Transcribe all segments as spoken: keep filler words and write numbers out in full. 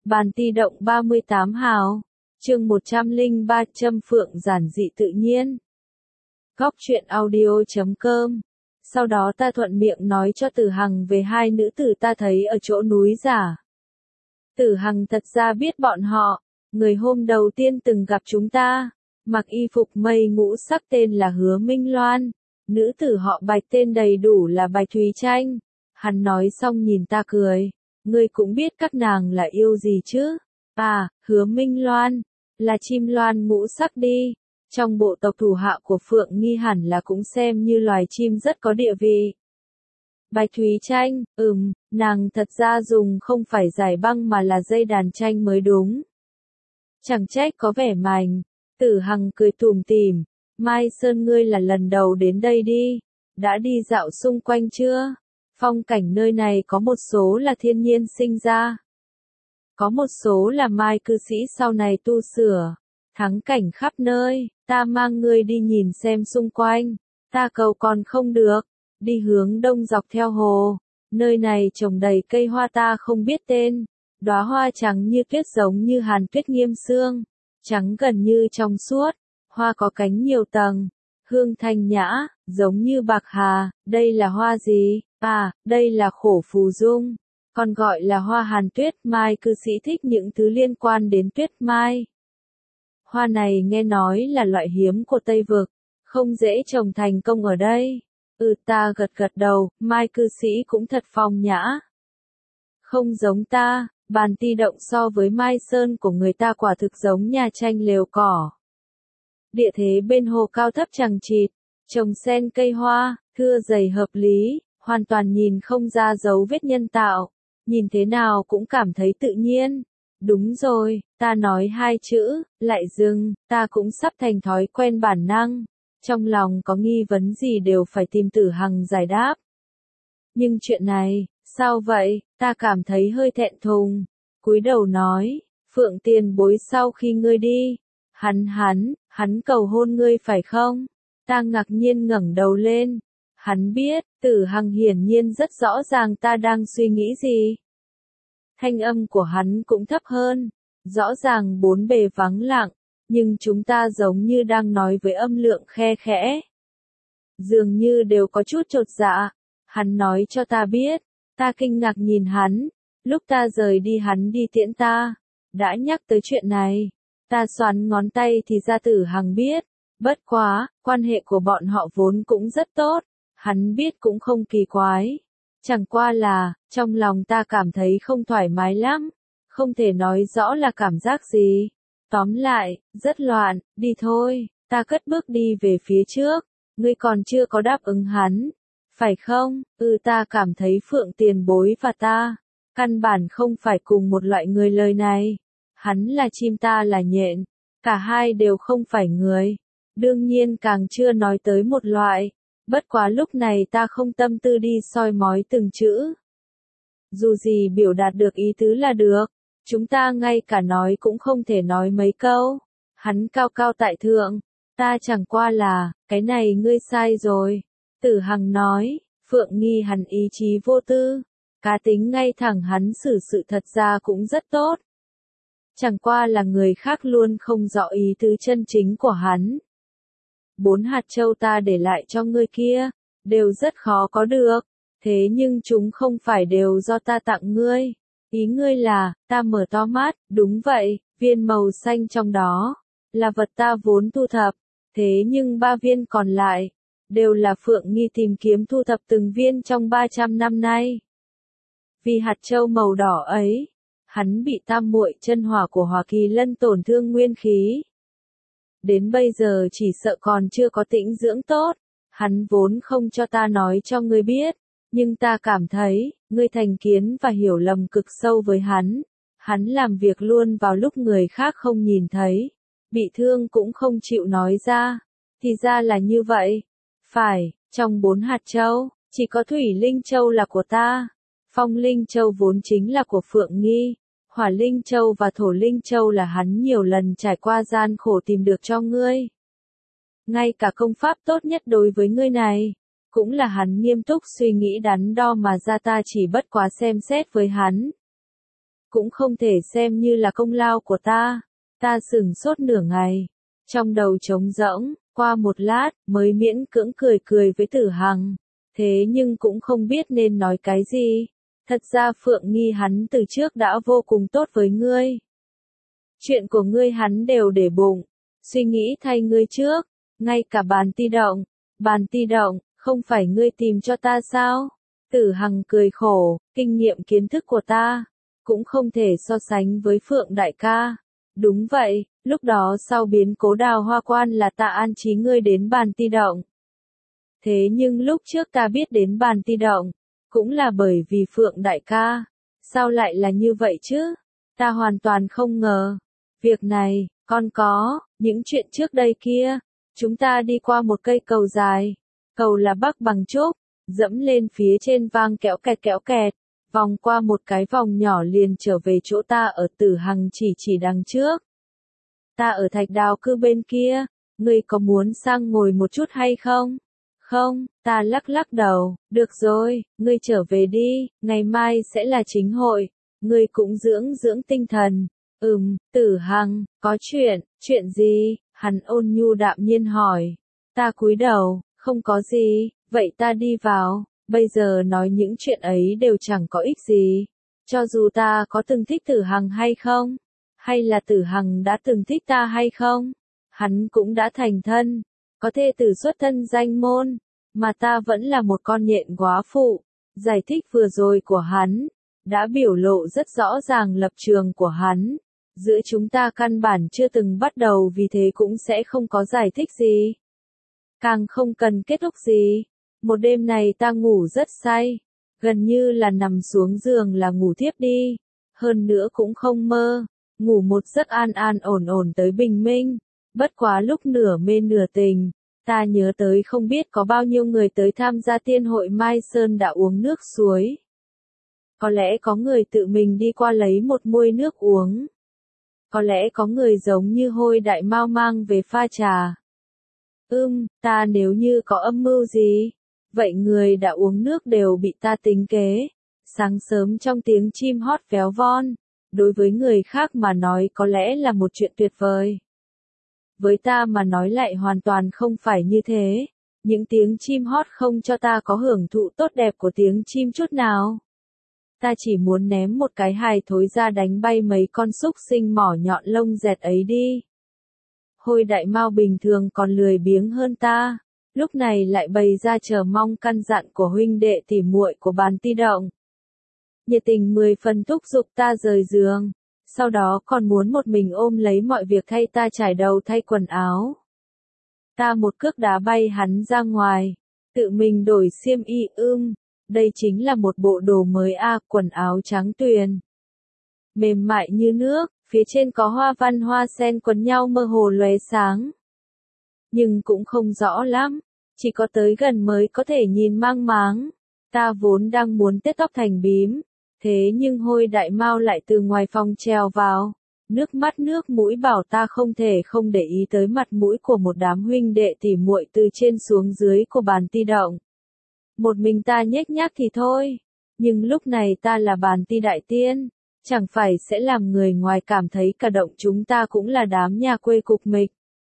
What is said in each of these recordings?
Bàn ti động ba mươi tám hào. Chương một trăm lẻ ba Châm phượng giản dị tự nhiên. Góc truyện audio chấm com. Sau đó ta thuận miệng nói cho Tử Hằng về hai nữ tử ta thấy ở chỗ núi giả. Tử Hằng thật ra biết bọn họ, người hôm đầu tiên từng gặp chúng ta, mặc y phục mây ngũ sắc tên là Hứa Minh Loan, nữ tử họ Bạch tên đầy đủ là Bạch Thùy Tranh. Hắn nói xong nhìn ta cười, ngươi cũng biết các nàng là yêu gì chứ? À, Hứa Minh Loan, là chim loan ngũ sắc đi, trong bộ tộc thủ hạ của Phượng Nghi hẳn là cũng xem như loài chim rất có địa vị. Bạch Thùy Tranh, ừm, nàng thật ra dùng không phải giải băng mà là dây đàn tranh mới đúng. Chẳng trách có vẻ mảnh. Tử Hằng cười tủm tỉm, Mai Sơn ngươi là lần đầu đến đây đi, đã đi dạo xung quanh chưa? Phong cảnh nơi này có một số là thiên nhiên sinh ra, có một số là mai cư sĩ sau này tu sửa, thắng cảnh khắp nơi, ta mang ngươi đi nhìn xem xung quanh, ta cầu còn không được, đi hướng đông dọc theo hồ, nơi này trồng đầy cây hoa ta không biết tên, đóa hoa trắng như tuyết giống như hàn tuyết nghiêm xương, trắng gần như trong suốt, hoa có cánh nhiều tầng, hương thanh nhã, giống như bạc hà, đây là hoa gì? À, đây là khổ phù dung, còn gọi là hoa hàn tuyết mai cư sĩ thích những thứ liên quan đến tuyết mai. Hoa này nghe nói là loại hiếm của Tây Vực, không dễ trồng thành công ở đây. Ừ ta gật gật đầu, mai cư sĩ cũng thật phong nhã. Không giống ta, bàn ti động so với mai sơn của người ta quả thực giống nhà tranh lều cỏ. Địa thế bên hồ cao thấp chằng chịt, trồng sen cây hoa, thưa dày hợp lý, hoàn toàn nhìn không ra dấu vết nhân tạo, nhìn thế nào cũng cảm thấy tự nhiên. Đúng rồi, ta nói hai chữ, lại dừng, ta cũng sắp thành thói quen bản năng, trong lòng có nghi vấn gì đều phải tìm Tử Hằng giải đáp. Nhưng chuyện này, sao vậy, ta cảm thấy hơi thẹn thùng, cúi đầu nói, Phượng tiền bối sau khi ngươi đi, hắn hắn, hắn cầu hôn ngươi phải không? Ta ngạc nhiên ngẩng đầu lên. Hắn biết, Tử Hằng hiển nhiên rất rõ ràng ta đang suy nghĩ gì. Thanh âm của hắn cũng thấp hơn, rõ ràng bốn bề vắng lặng, nhưng chúng ta giống như đang nói với âm lượng khe khẽ. Dường như đều có chút chột dạ, hắn nói cho ta biết, ta kinh ngạc nhìn hắn, lúc ta rời đi hắn đi tiễn ta, đã nhắc tới chuyện này, ta xoắn ngón tay thì ra Tử Hằng biết, bất quá, quan hệ của bọn họ vốn cũng rất tốt. Hắn biết cũng không kỳ quái. Chẳng qua là, trong lòng ta cảm thấy không thoải mái lắm. Không thể nói rõ là cảm giác gì. Tóm lại, rất loạn, đi thôi. Ta cất bước đi về phía trước. Ngươi còn chưa có đáp ứng hắn. Phải không? Ừ ta cảm thấy Phượng tiền bối và ta. Căn bản không phải cùng một loại người lời này. Hắn là chim ta là nhện. Cả hai đều không phải người. Đương nhiên càng chưa nói tới một loại. Bất quá lúc này ta không tâm tư đi soi mói từng chữ. Dù gì biểu đạt được ý tứ là được, chúng ta ngay cả nói cũng không thể nói mấy câu. Hắn cao cao tại thượng, ta chẳng qua là, cái này ngươi sai rồi. Tử Hằng nói, Phượng Nghi hắn ý chí vô tư, cá tính ngay thẳng hắn xử sự thật ra cũng rất tốt. Chẳng qua là người khác luôn không rõ ý tứ chân chính của hắn. Bốn hạt châu ta để lại cho ngươi kia, đều rất khó có được, thế nhưng chúng không phải đều do ta tặng ngươi. Ý ngươi là, ta mở to mắt, đúng vậy, viên màu xanh trong đó, là vật ta vốn thu thập, thế nhưng ba viên còn lại, đều là Phượng Nghi tìm kiếm thu thập từng viên trong ba trăm năm nay. Vì hạt châu màu đỏ ấy, hắn bị tam muội chân hỏa của Hỏa Kỳ Lân tổn thương nguyên khí. Đến bây giờ chỉ sợ còn chưa có tĩnh dưỡng tốt, hắn vốn không cho ta nói cho ngươi biết, nhưng ta cảm thấy, ngươi thành kiến và hiểu lầm cực sâu với hắn, hắn làm việc luôn vào lúc người khác không nhìn thấy, bị thương cũng không chịu nói ra, thì ra là như vậy, phải, trong bốn hạt châu, chỉ có Thủy Linh Châu là của ta, Phong Linh Châu vốn chính là của Phượng Nghi. Hỏa Linh Châu và Thổ Linh Châu là hắn nhiều lần trải qua gian khổ tìm được cho ngươi. Ngay cả công pháp tốt nhất đối với ngươi này, cũng là hắn nghiêm túc suy nghĩ đắn đo mà ra ta chỉ bất quá xem xét với hắn. cũng không thể xem như là công lao của ta. Ta sửng sốt nửa ngày, trong đầu trống rỗng, qua một lát, mới miễn cưỡng cười cười với Tử Hằng. Thế nhưng cũng không biết nên nói cái gì. Thật ra Phượng Nghi hắn từ trước đã vô cùng tốt với ngươi. Chuyện của ngươi hắn đều để bụng, suy nghĩ thay ngươi trước, ngay cả bàn ti động. Bàn ti động, không phải ngươi tìm cho ta sao? Tử Hằng cười khổ, kinh nghiệm kiến thức của ta, cũng không thể so sánh với Phượng đại ca. Đúng vậy, lúc đó sau biến cố Đào Hoa Quan là ta an trí ngươi đến bàn ti động. Thế nhưng lúc trước ta biết đến bàn ti động, cũng là bởi vì Phượng đại ca. Sao lại là như vậy chứ? Ta hoàn toàn không ngờ. Việc này, còn có, những chuyện trước đây kia. Chúng ta đi qua một cây cầu dài. Cầu là bắc bằng trúc, dẫm lên phía trên vang kéo kẹt kéo kẹt. Vòng qua một cái vòng nhỏ liền trở về chỗ ta ở Tử Hằng chỉ chỉ đằng trước. Ta ở Thạch Đào Cư bên kia, ngươi có muốn sang ngồi một chút hay không? Không, ta lắc lắc đầu, được rồi, ngươi trở về đi, ngày mai sẽ là chính hội, ngươi cũng dưỡng dưỡng tinh thần. Ừm, Tử Hằng, có chuyện, chuyện gì? Hắn ôn nhu đạm nhiên hỏi. Ta cúi đầu, không có gì, vậy ta đi vào. Bây giờ nói những chuyện ấy đều chẳng có ích gì. Cho dù ta có từng thích Tử Hằng hay không, hay là Tử Hằng đã từng thích ta hay không, hắn cũng đã thành thân, có thê tử xuất thân danh môn, mà ta vẫn là một con nhện góa phụ. Giải thích vừa rồi của hắn, đã biểu lộ rất rõ ràng lập trường của hắn. Giữa chúng ta căn bản chưa từng bắt đầu vì thế cũng sẽ không có giải thích gì. Càng không cần kết thúc gì. Một đêm này ta ngủ rất say, gần như là nằm xuống giường là ngủ thiếp đi, hơn nữa cũng không mơ, ngủ một giấc an an ổn ổn tới bình minh, bất quá lúc nửa mê nửa tình, ta nhớ tới không biết có bao nhiêu người tới tham gia tiên hội Mai Sơn đã uống nước suối. Có lẽ có người tự mình đi qua lấy một muôi nước uống. Có lẽ có người giống như Hôi Đại Mao mang về pha trà. Ưm, ta nếu như có âm mưu gì? Vậy người đã uống nước đều bị ta tính kế. Sáng sớm trong tiếng chim hót véo von, đối với người khác mà nói có lẽ là một chuyện tuyệt vời. Với ta mà nói lại hoàn toàn không phải như thế. Những tiếng chim hót không cho ta có hưởng thụ tốt đẹp của tiếng chim chút nào. Ta chỉ muốn ném một cái hài thối ra đánh bay mấy con súc sinh mỏ nhọn lông dẹt ấy đi. Hôi Đại Mao bình thường còn lười biếng hơn ta, lúc này lại bày ra chờ mong căn dặn của huynh đệ tỉ muội của bàn ti động. Nhiệt tình mười phần thúc giục ta rời giường, sau đó còn muốn một mình ôm lấy mọi việc thay ta trải đầu thay quần áo. Ta một cước đá bay hắn ra ngoài, tự mình đổi xiêm y ưm, đây chính là một bộ đồ mới a, à, quần áo trắng tuyền. Mềm mại như nước, phía trên có hoa văn hoa sen quấn nhau mơ hồ lóe sáng. Nhưng cũng không rõ lắm, chỉ có tới gần mới có thể nhìn mang máng. Ta vốn đang muốn tết tóc thành bím, thế nhưng Hôi Đại Mao lại từ ngoài phòng trèo vào. Nước mắt nước mũi bảo ta không thể không để ý tới mặt mũi của một đám huynh đệ tỉ muội từ trên xuống dưới của bàn ti động. Một mình ta nhếch nhác thì thôi, nhưng lúc này ta là bàn ti đại tiên, chẳng phải sẽ làm người ngoài cảm thấy cả động chúng ta cũng là đám nhà quê cục mịch.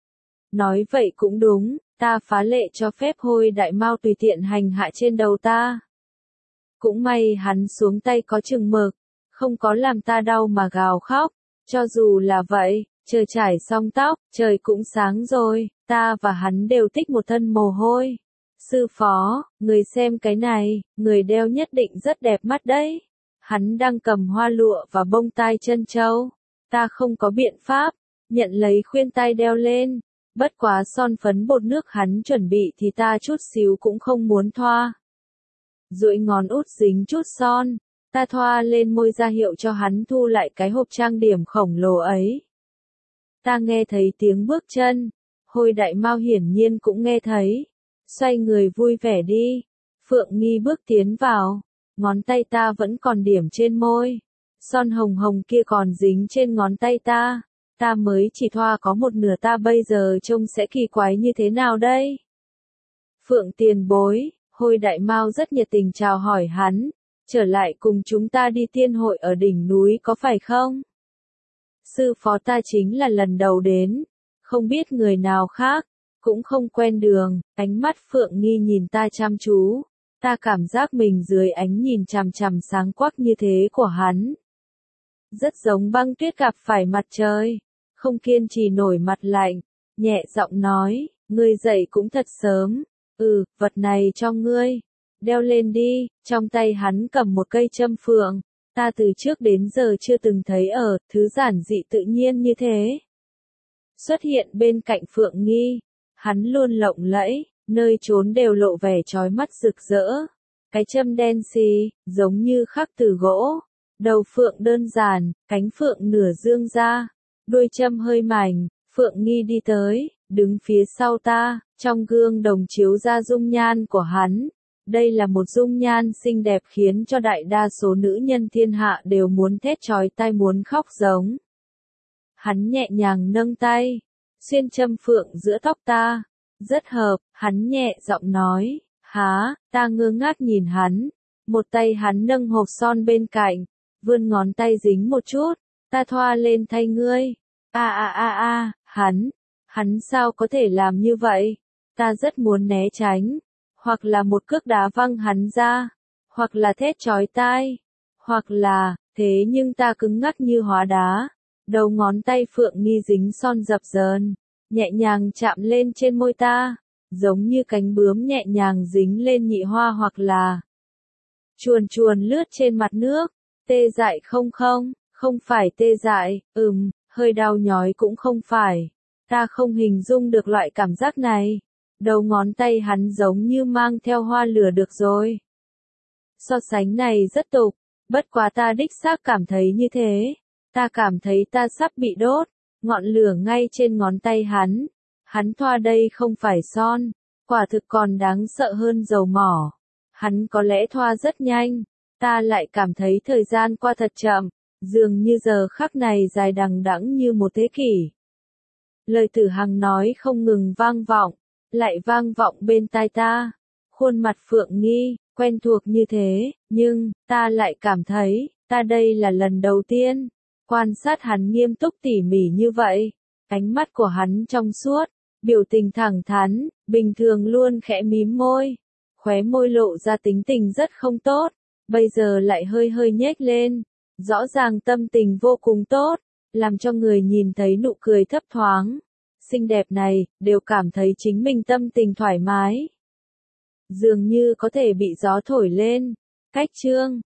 Nói vậy cũng đúng, ta phá lệ cho phép Hôi Đại Mao tùy tiện hành hạ trên đầu ta. Cũng may hắn xuống tay có chừng mực, không có làm ta đau mà gào khóc. Cho dù là vậy, chờ trải xong tóc, trời cũng sáng rồi, ta và hắn đều tích một thân mồ hôi. Sư phó, người xem cái này, người đeo nhất định rất đẹp mắt đấy. Hắn đang cầm hoa lụa và bông tai chân châu. Ta không có biện pháp, nhận lấy khuyên tai đeo lên. Bất quá son phấn bột nước hắn chuẩn bị thì ta chút xíu cũng không muốn thoa. Duỗi ngón út dính chút son, ta thoa lên môi ra hiệu cho hắn thu lại cái hộp trang điểm khổng lồ ấy. Ta nghe thấy tiếng bước chân, Hôi Đại Mao hiển nhiên cũng nghe thấy. Xoay người vui vẻ đi. Phượng Nghi bước tiến vào, ngón tay ta vẫn còn điểm trên môi. Son hồng hồng kia còn dính trên ngón tay ta. Ta mới chỉ thoa có một nửa, ta bây giờ trông sẽ kỳ quái như thế nào đây? Phượng tiền bối, Hôi Đại Mao rất nhiệt tình chào hỏi hắn. trở lại cùng chúng ta đi tiên hội ở đỉnh núi có phải không? Sư phó ta chính là lần đầu đến, không biết người nào khác, cũng không quen đường, ánh mắt Phượng Nghi nhìn ta chăm chú, ta cảm giác mình dưới ánh nhìn chằm chằm sáng quắc như thế của hắn. Rất giống băng tuyết gặp phải mặt trời, không kiên trì nổi mặt lạnh, nhẹ giọng nói, ngươi dậy cũng thật sớm, ừ, vật này cho ngươi, đeo lên đi, trong tay hắn cầm một cây châm phượng, ta từ trước đến giờ chưa từng thấy ở, thứ giản dị tự nhiên như thế. Xuất hiện bên cạnh Phượng Nghi, hắn luôn lộng lẫy, nơi trốn đều lộ vẻ chói mắt rực rỡ. Cái châm đen xì, giống như khắc từ gỗ. Đầu phượng đơn giản, cánh phượng nửa dương ra. Đuôi châm hơi mảnh, Phượng Nghi đi tới, đứng phía sau ta, trong gương đồng chiếu ra dung nhan của hắn. Đây là một dung nhan xinh đẹp khiến cho đại đa số nữ nhân thiên hạ đều muốn thét chói tai muốn khóc giống. Hắn nhẹ nhàng nâng tay, xuyên châm phượng giữa tóc ta. Rất hợp, hắn nhẹ giọng nói, há, ta ngơ ngác nhìn hắn. Một tay hắn nâng hộp son bên cạnh, vươn ngón tay dính một chút, ta thoa lên thay ngươi. A a a a, hắn, hắn sao có thể làm như vậy? Ta rất muốn né tránh, hoặc là một cước đá văng hắn ra, hoặc là thét chói tai, hoặc là, thế nhưng ta cứng ngắc như hóa đá. Đầu ngón tay Phượng Nghi dính son dập dờn, nhẹ nhàng chạm lên trên môi ta, giống như cánh bướm nhẹ nhàng dính lên nhị hoa hoặc là chuồn chuồn lướt trên mặt nước. Tê dại không không, không phải tê dại, ừm, hơi đau nhói cũng không phải. Ta không hình dung được loại cảm giác này. Đầu ngón tay hắn giống như mang theo hoa lửa được rồi. So sánh này rất tục, bất quá ta đích xác cảm thấy như thế. Ta cảm thấy ta sắp bị đốt, ngọn lửa ngay trên ngón tay hắn. Hắn thoa đây không phải son, quả thực còn đáng sợ hơn dầu mỏ. Hắn có lẽ thoa rất nhanh, ta lại cảm thấy thời gian qua thật chậm, dường như giờ khắc này dài đằng đẵng như một thế kỷ. Lời Tử Hằng nói không ngừng vang vọng, lại vang vọng bên tai ta. Khuôn mặt Phượng Nghi, quen thuộc như thế, nhưng, ta lại cảm thấy, ta đây là lần đầu tiên quan sát hắn nghiêm túc tỉ mỉ như vậy. Ánh mắt của hắn trong suốt, biểu tình thẳng thắn, bình thường luôn khẽ mím môi, khóe môi lộ ra tính tình rất không tốt, bây giờ lại hơi hơi nhếch lên, rõ ràng tâm tình vô cùng tốt, làm cho người nhìn thấy nụ cười thấp thoáng, xinh đẹp này, đều cảm thấy chính mình tâm tình thoải mái. Dường như có thể bị gió thổi lên. Cách chương